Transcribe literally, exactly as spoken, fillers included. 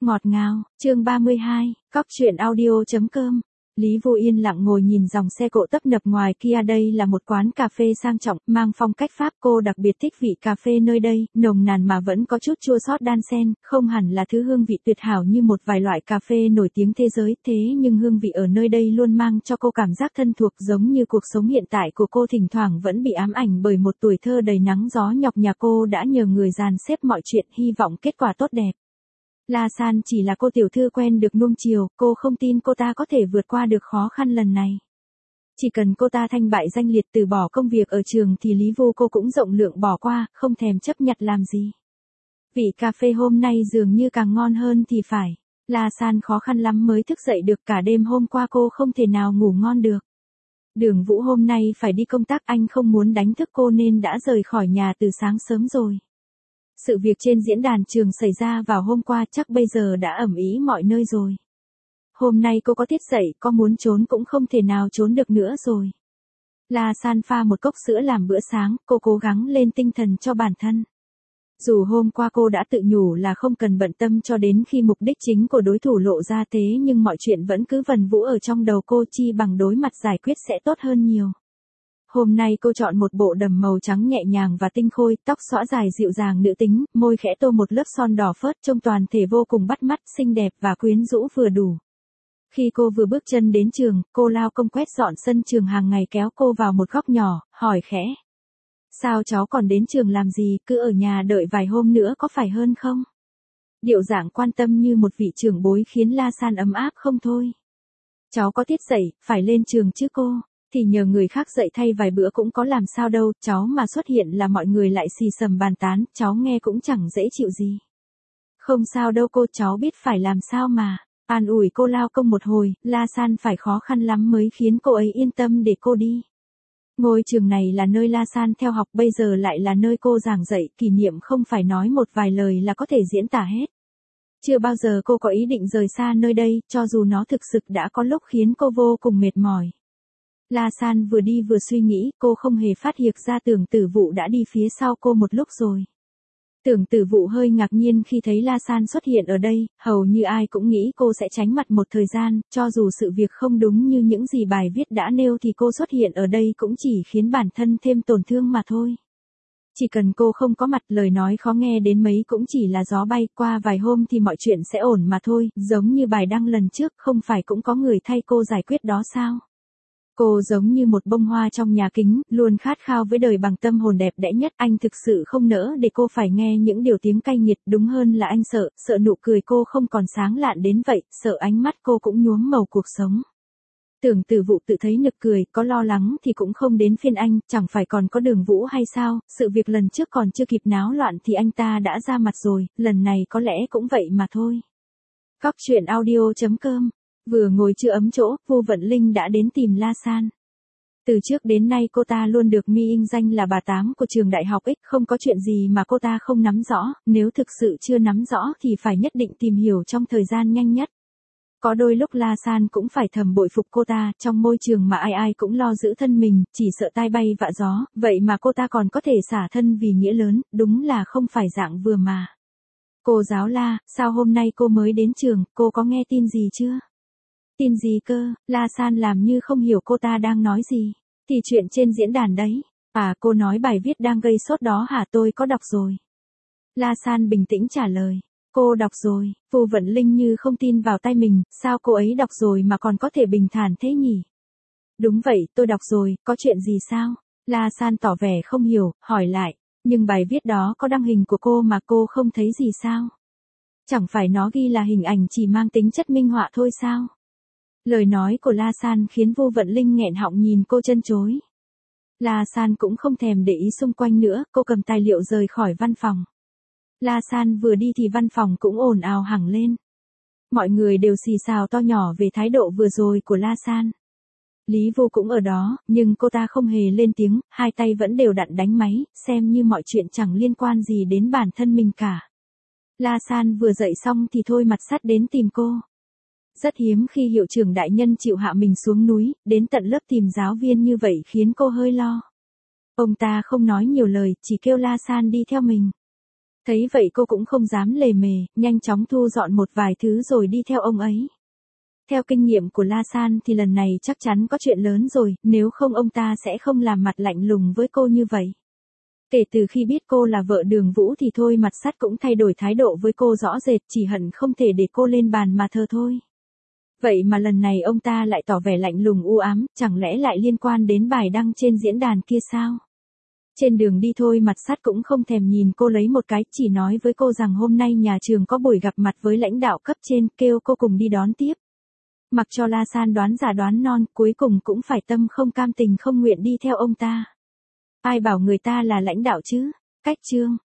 Ngọt ngào, chương ba mươi hai, cóc truyện audio.com. Lý Vô yên lặng ngồi nhìn dòng xe cộ tấp nập ngoài kia. Đây là một quán cà phê sang trọng, mang phong cách Pháp. Cô đặc biệt thích vị cà phê nơi đây, nồng nàn mà vẫn có chút chua xót đan xen, không hẳn là thứ hương vị tuyệt hảo như một vài loại cà phê nổi tiếng thế giới, thế nhưng hương vị ở nơi đây luôn mang cho cô cảm giác thân thuộc, giống như cuộc sống hiện tại của cô thỉnh thoảng vẫn bị ám ảnh bởi một tuổi thơ đầy nắng gió nhọc nhằn. Cô đã nhờ người dàn xếp mọi chuyện, hy vọng kết quả tốt đẹp. La San chỉ là cô tiểu thư quen được nuông chiều, cô không tin cô ta có thể vượt qua được khó khăn lần này. Chỉ cần cô ta thanh bại danh liệt, từ bỏ công việc ở trường thì Lý Vô cô cũng rộng lượng bỏ qua, không thèm chấp nhặt làm gì. Vị cà phê hôm nay dường như càng ngon hơn thì phải. La San khó khăn lắm mới thức dậy được, cả đêm hôm qua cô không thể nào ngủ ngon được. Đường Vũ hôm nay phải đi công tác, anh không muốn đánh thức cô nên đã rời khỏi nhà từ sáng sớm rồi. Sự việc trên diễn đàn trường xảy ra vào hôm qua chắc bây giờ đã ầm ĩ mọi nơi rồi. Hôm nay cô có tiết dậy, có muốn trốn cũng không thể nào trốn được nữa rồi. La San pha một cốc sữa làm bữa sáng, cô cố gắng lên tinh thần cho bản thân. Dù hôm qua cô đã tự nhủ là không cần bận tâm cho đến khi mục đích chính của đối thủ lộ ra, thế nhưng mọi chuyện vẫn cứ vần vũ ở trong đầu cô, chi bằng đối mặt giải quyết sẽ tốt hơn nhiều. Hôm nay cô chọn một bộ đầm màu trắng nhẹ nhàng và tinh khôi, tóc xõa dài dịu dàng nữ tính, môi khẽ tô một lớp son đỏ phớt, trông toàn thể vô cùng bắt mắt, xinh đẹp và quyến rũ vừa đủ. Khi cô vừa bước chân đến trường, cô lao công quét dọn sân trường hàng ngày kéo cô vào một góc nhỏ, hỏi khẽ. Sao cháu còn đến trường làm gì, cứ ở nhà đợi vài hôm nữa có phải hơn không? Điệu dạng quan tâm như một vị trưởng bối khiến La San ấm áp không thôi. Cháu có tiết dậy, phải lên trường chứ cô. Thì nhờ người khác dạy thay vài bữa cũng có làm sao đâu, cháu mà xuất hiện là mọi người lại xì xầm bàn tán, cháu nghe cũng chẳng dễ chịu gì. Không sao đâu cô, cháu biết phải làm sao mà. An ủi cô lao công một hồi, La San phải khó khăn lắm mới khiến cô ấy yên tâm để cô đi. Ngôi trường này là nơi La San theo học, bây giờ lại là nơi cô giảng dạy, kỷ niệm không phải nói một vài lời là có thể diễn tả hết. Chưa bao giờ cô có ý định rời xa nơi đây, cho dù nó thực sự đã có lúc khiến cô vô cùng mệt mỏi. La San vừa đi vừa suy nghĩ, cô không hề phát hiện ra Tưởng Tử Vụ đã đi phía sau cô một lúc rồi. Tưởng Tử Vụ hơi ngạc nhiên khi thấy La San xuất hiện ở đây, hầu như ai cũng nghĩ cô sẽ tránh mặt một thời gian, cho dù sự việc không đúng như những gì bài viết đã nêu thì cô xuất hiện ở đây cũng chỉ khiến bản thân thêm tổn thương mà thôi. Chỉ cần cô không có mặt, lời nói khó nghe đến mấy cũng chỉ là gió bay, qua vài hôm thì mọi chuyện sẽ ổn mà thôi, giống như bài đăng lần trước, không phải cũng có người thay cô giải quyết đó sao? Cô giống như một bông hoa trong nhà kính, luôn khát khao với đời bằng tâm hồn đẹp đẽ nhất. Anh thực sự không nỡ để cô phải nghe những điều tiếng cay nghiệt, đúng hơn là anh sợ, sợ nụ cười cô không còn sáng lạn đến vậy, sợ ánh mắt cô cũng nhuốm màu cuộc sống. Tưởng Tử Vụ tự thấy nực cười, có lo lắng thì cũng không đến phiên anh, chẳng phải còn có Đường Vũ hay sao, sự việc lần trước còn chưa kịp náo loạn thì anh ta đã ra mặt rồi, lần này có lẽ cũng vậy mà thôi. Cóc truyện audio.com. Vừa ngồi chưa ấm chỗ, Vô Vận Linh đã đến tìm La San. Từ trước đến nay cô ta luôn được mi inh danh là bà tám của trường đại học X, không có chuyện gì mà cô ta không nắm rõ, nếu thực sự chưa nắm rõ thì phải nhất định tìm hiểu trong thời gian nhanh nhất. Có đôi lúc La San cũng phải thầm bội phục cô ta, trong môi trường mà ai ai cũng lo giữ thân mình, chỉ sợ tai bay vạ gió, vậy mà cô ta còn có thể xả thân vì nghĩa lớn, đúng là không phải dạng vừa mà. Cô giáo La, sao hôm nay cô mới đến trường, cô có nghe tin gì chưa? Tin gì cơ? La San làm như không hiểu cô ta đang nói gì. Thì chuyện trên diễn đàn đấy. À, cô nói bài viết đang gây sốt đó hả? Tôi có đọc rồi. La San bình tĩnh trả lời. Cô đọc rồi. Vô Vận Linh như không tin vào tai mình, sao cô ấy đọc rồi mà còn có thể bình thản thế nhỉ? Đúng vậy, tôi đọc rồi, có chuyện gì sao? La San tỏ vẻ không hiểu, hỏi lại. Nhưng bài viết đó có đăng hình của cô mà cô không thấy gì sao? Chẳng phải nó ghi là hình ảnh chỉ mang tính chất minh họa thôi sao? Lời nói của La San khiến Vô Vận Linh nghẹn họng nhìn cô chân chối. La San cũng không thèm để ý xung quanh nữa, cô cầm tài liệu rời khỏi văn phòng. La San vừa đi thì văn phòng cũng ồn ào hẳn lên. Mọi người đều xì xào to nhỏ về thái độ vừa rồi của La San. Lý Vô cũng ở đó, nhưng cô ta không hề lên tiếng, hai tay vẫn đều đặn đánh máy, xem như mọi chuyện chẳng liên quan gì đến bản thân mình cả. La San vừa dậy xong thì Thôi Mặt Sắt đến tìm cô. Rất hiếm khi hiệu trưởng đại nhân chịu hạ mình xuống núi, đến tận lớp tìm giáo viên như vậy khiến cô hơi lo. Ông ta không nói nhiều lời, chỉ kêu La San đi theo mình. Thấy vậy cô cũng không dám lề mề, nhanh chóng thu dọn một vài thứ rồi đi theo ông ấy. Theo kinh nghiệm của La San thì lần này chắc chắn có chuyện lớn rồi, nếu không ông ta sẽ không làm mặt lạnh lùng với cô như vậy. Kể từ khi biết cô là vợ Đường Vũ thì Thôi Mặt Sắt cũng thay đổi thái độ với cô rõ rệt, chỉ hận không thể để cô lên bàn mà thờ thôi. Vậy mà lần này ông ta lại tỏ vẻ lạnh lùng u ám, chẳng lẽ lại liên quan đến bài đăng trên diễn đàn kia sao? Trên đường đi Thôi Mặt Sắt cũng không thèm nhìn cô lấy một cái, chỉ nói với cô rằng hôm nay nhà trường có buổi gặp mặt với lãnh đạo cấp trên, kêu cô cùng đi đón tiếp. Mặc cho La San đoán già đoán non, cuối cùng cũng phải tâm không cam tình không nguyện đi theo ông ta. Ai bảo người ta là lãnh đạo chứ? Cách chương